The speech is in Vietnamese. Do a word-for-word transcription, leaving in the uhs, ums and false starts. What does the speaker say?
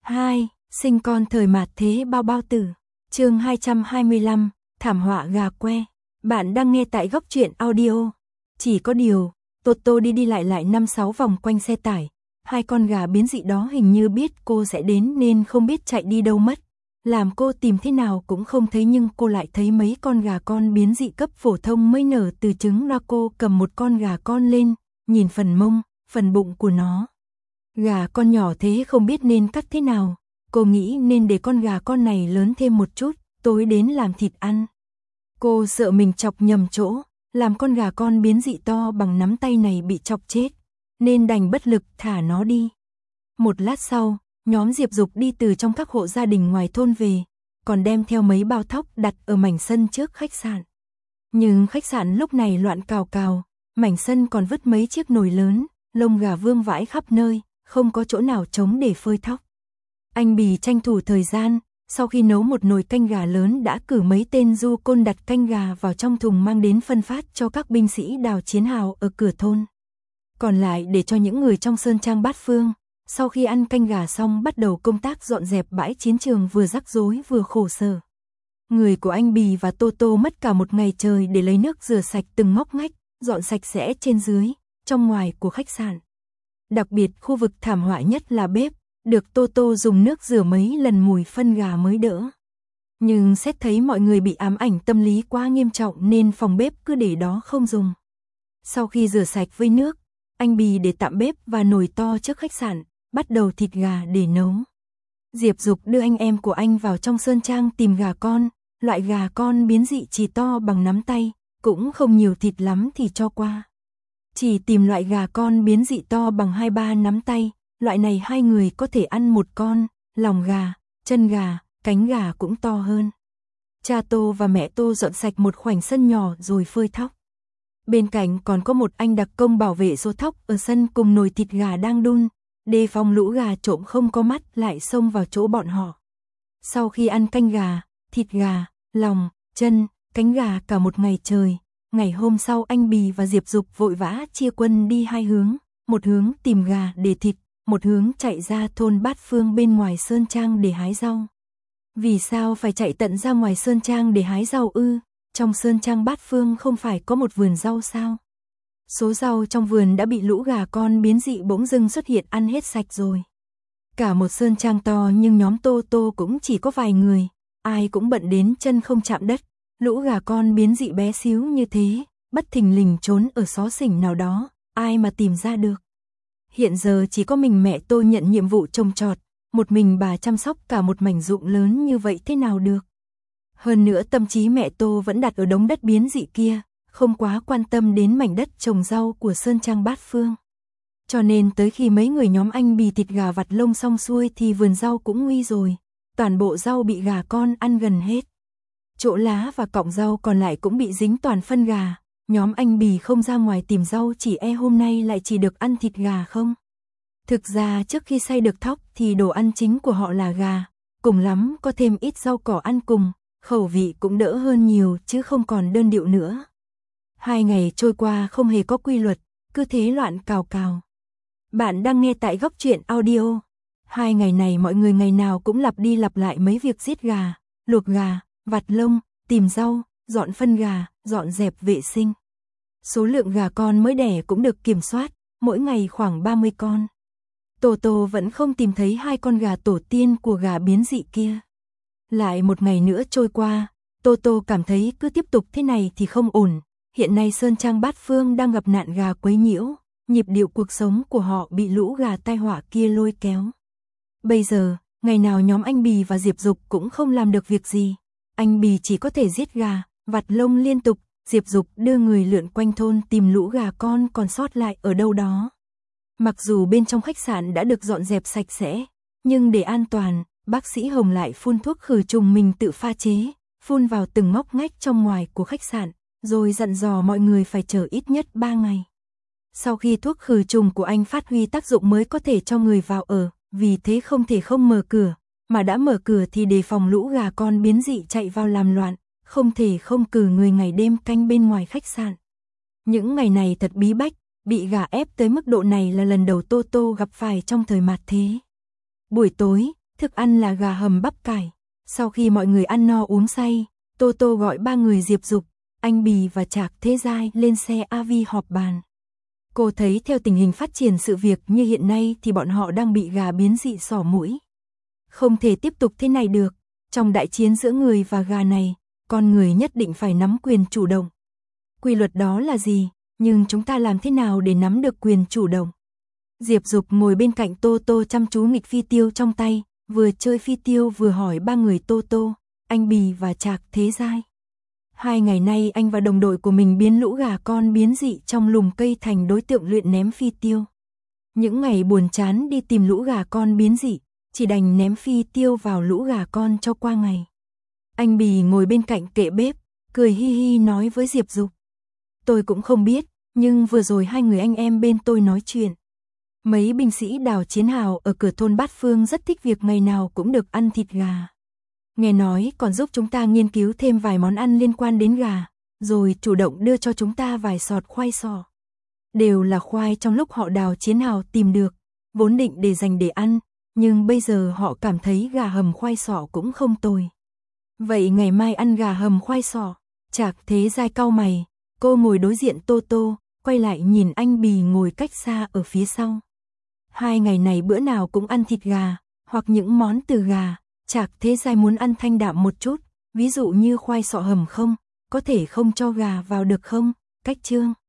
hai. Sinh con thời mạt thế bao bao tử. Chương hai trăm hai mươi lăm, thảm họa gà que. Bạn đang nghe tại Góc Truyện Audio. Chỉ có điều, Toto đi đi lại lại năm sáu vòng quanh xe tải. Hai con gà biến dị đó hình như biết cô sẽ đến nên không biết chạy đi đâu mất. Làm cô tìm thế nào cũng không thấy, nhưng cô lại thấy mấy con gà con biến dị cấp phổ thông mới nở từ trứng ra. Cô cầm một con gà con lên, nhìn phần mông, phần bụng của nó. Gà con nhỏ thế không biết nên cắt thế nào. Cô nghĩ nên để con gà con này lớn thêm một chút, tối đến làm thịt ăn. Cô sợ mình chọc nhầm chỗ, làm con gà con biến dị to bằng nắm tay này bị chọc chết, nên đành bất lực thả nó đi. Một lát sau, nhóm Diệp Dục đi từ trong các hộ gia đình ngoài thôn về, còn đem theo mấy bao thóc đặt ở mảnh sân trước khách sạn. Nhưng khách sạn lúc này loạn cào cào, mảnh sân còn vứt mấy chiếc nồi lớn, lông gà vương vãi khắp nơi, không có chỗ nào trống để phơi thóc. Anh Bì tranh thủ thời gian, sau khi nấu một nồi canh gà lớn đã cử mấy tên du côn đặt canh gà vào trong thùng mang đến phân phát cho các binh sĩ đào chiến hào ở cửa thôn. Còn lại để cho những người trong Sơn Trang Bát Phương. Sau khi ăn canh gà xong bắt đầu công tác dọn dẹp bãi chiến trường vừa rắc rối vừa khổ sở. Người của anh Bì và Toto mất cả một ngày trời để lấy nước rửa sạch từng ngóc ngách, dọn sạch sẽ trên dưới, trong ngoài của khách sạn. Đặc biệt khu vực thảm họa nhất là bếp, được Toto dùng nước rửa mấy lần mùi phân gà mới đỡ. Nhưng xét thấy mọi người bị ám ảnh tâm lý quá nghiêm trọng nên phòng bếp cứ để đó không dùng. Sau khi rửa sạch với nước, anh Bì để tạm bếp và nồi to trước khách sạn, bắt đầu thịt gà để nấu. Diệp Dục đưa anh em của anh vào trong Sơn Trang tìm gà con, loại gà con biến dị chỉ to bằng nắm tay, cũng không nhiều thịt lắm thì cho qua. Chỉ tìm loại gà con biến dị to bằng hai ba nắm tay, loại này hai người có thể ăn một con, lòng gà, chân gà, cánh gà cũng to hơn. Cha Tô và mẹ Tô dọn sạch một khoảnh sân nhỏ rồi phơi thóc. Bên cạnh còn có một anh đặc công bảo vệ số thóc ở sân cùng nồi thịt gà đang đun, đề phòng lũ gà trộm không có mắt lại xông vào chỗ bọn họ. Sau khi ăn canh gà, thịt gà, lòng, chân, cánh gà cả một ngày trời, ngày hôm sau anh Bì và Diệp Dục vội vã chia quân đi hai hướng, một hướng tìm gà để thịt, một hướng chạy ra thôn Bát Phương bên ngoài Sơn Trang để hái rau. Vì sao phải chạy tận ra ngoài Sơn Trang để hái rau ư? Trong Sơn Trang Bát Phương không phải có một vườn rau sao? Số rau trong vườn đã bị lũ gà con biến dị bỗng dưng xuất hiện ăn hết sạch rồi. Cả một Sơn Trang to nhưng nhóm Tô Tô cũng chỉ có vài người, ai cũng bận đến chân không chạm đất. Lũ gà con biến dị bé xíu như thế, bất thình lình trốn ở xó xỉnh nào đó, ai mà tìm ra được. Hiện giờ chỉ có mình mẹ Tô nhận nhiệm vụ trồng trọt, một mình bà chăm sóc cả một mảnh ruộng lớn như vậy thế nào được. Hơn nữa tâm trí mẹ Tô vẫn đặt ở đống đất biến dị kia, không quá quan tâm đến mảnh đất trồng rau của Sơn Trang Bát Phương. Cho nên tới khi mấy người nhóm anh Bì thịt gà vặt lông xong xuôi thì vườn rau cũng nguy rồi, toàn bộ rau bị gà con ăn gần hết. Chỗ lá và cọng rau còn lại cũng bị dính toàn phân gà, nhóm anh Bì không ra ngoài tìm rau chỉ e hôm nay lại chỉ được ăn thịt gà không. Thực ra trước khi xay được thóc thì đồ ăn chính của họ là gà, cùng lắm có thêm ít rau cỏ ăn cùng, khẩu vị cũng đỡ hơn nhiều chứ không còn đơn điệu nữa. Hai ngày trôi qua không hề có quy luật, cứ thế loạn cào cào. Bạn đang nghe tại Góc Truyện Audio. Hai ngày này mọi người ngày nào cũng lặp đi lặp lại mấy việc giết gà, luộc gà, vặt lông, tìm rau, dọn phân gà, dọn dẹp vệ sinh. Số lượng gà con mới đẻ cũng được kiểm soát, mỗi ngày khoảng ba mươi con. Tô Tô vẫn không tìm thấy hai con gà tổ tiên của gà biến dị kia. Lại một ngày nữa trôi qua, Tô Tô cảm thấy cứ tiếp tục thế này thì không ổn. Hiện nay Sơn Trang Bát Phương đang gặp nạn gà quấy nhiễu, nhịp điệu cuộc sống của họ bị lũ gà tai họa kia lôi kéo. Bây giờ, ngày nào nhóm anh Bì và Diệp Dục cũng không làm được việc gì. Anh Bì chỉ có thể giết gà, vặt lông liên tục, Diệp Dục đưa người lượn quanh thôn tìm lũ gà con còn sót lại ở đâu đó. Mặc dù bên trong khách sạn đã được dọn dẹp sạch sẽ, nhưng để an toàn, bác sĩ Hồng lại phun thuốc khử trùng mình tự pha chế, phun vào từng ngóc ngách trong ngoài của khách sạn, rồi dặn dò mọi người phải chờ ít nhất ba ngày. Sau khi thuốc khử trùng của anh phát huy tác dụng mới có thể cho người vào ở, vì thế không thể không mở cửa, mà đã mở cửa thì đề phòng lũ gà con biến dị chạy vào làm loạn, không thể không cử người ngày đêm canh bên ngoài khách sạn. Những ngày này thật bí bách, bị gà ép tới mức độ này là lần đầu Tô Tô gặp phải trong thời mạt thế. Buổi tối, Thức ăn là gà hầm bắp cải. Sau khi mọi người ăn no uống say, Tô Tô gọi ba người Diệp Dục, anh Bì và Trạc Thế Giai lên xe a vê họp bàn. Cô thấy theo tình hình phát triển sự việc như hiện nay thì bọn họ đang bị gà biến dị xỏ mũi. Không thể tiếp tục thế này được, trong đại chiến giữa người và gà này, con người nhất định phải nắm quyền chủ động. Quy luật đó là gì, nhưng chúng ta làm thế nào để nắm được quyền chủ động? Diệp Dục ngồi bên cạnh Tô Tô chăm chú nghịch phi tiêu trong tay, vừa chơi phi tiêu vừa hỏi ba người Tô Tô, anh Bì và Trạc Thế Giai. Hai ngày nay anh và đồng đội của mình biến lũ gà con biến dị trong lùm cây thành đối tượng luyện ném phi tiêu. Những ngày buồn chán đi tìm lũ gà con biến dị, chỉ đành ném phi tiêu vào lũ gà con cho qua ngày. Anh Bì ngồi bên cạnh kệ bếp, cười hi hi nói với Diệp Dục. Tôi cũng không biết, nhưng vừa rồi hai người anh em bên tôi nói chuyện. Mấy binh sĩ Đào Chiến Hào ở cửa thôn Bát Phương rất thích việc ngày nào cũng được ăn thịt gà. Nghe nói còn giúp chúng ta nghiên cứu thêm vài món ăn liên quan đến gà, rồi chủ động đưa cho chúng ta vài sọt khoai sọ. Đều là khoai trong lúc họ Đào Chiến Hào tìm được, vốn định để dành để ăn, nhưng bây giờ họ cảm thấy gà hầm khoai sọ cũng không tồi. Vậy ngày mai ăn gà hầm khoai sọ. Trạc Thế Giai cau mày, cô ngồi đối diện Tô Tô, quay lại nhìn anh Bì ngồi cách xa ở phía sau. Hai ngày này bữa nào cũng ăn thịt gà, hoặc những món từ gà. Trạc Thế Giai muốn ăn thanh đạm một chút, ví dụ như khoai sọ hầm không, có thể không cho gà vào được không? Cách chương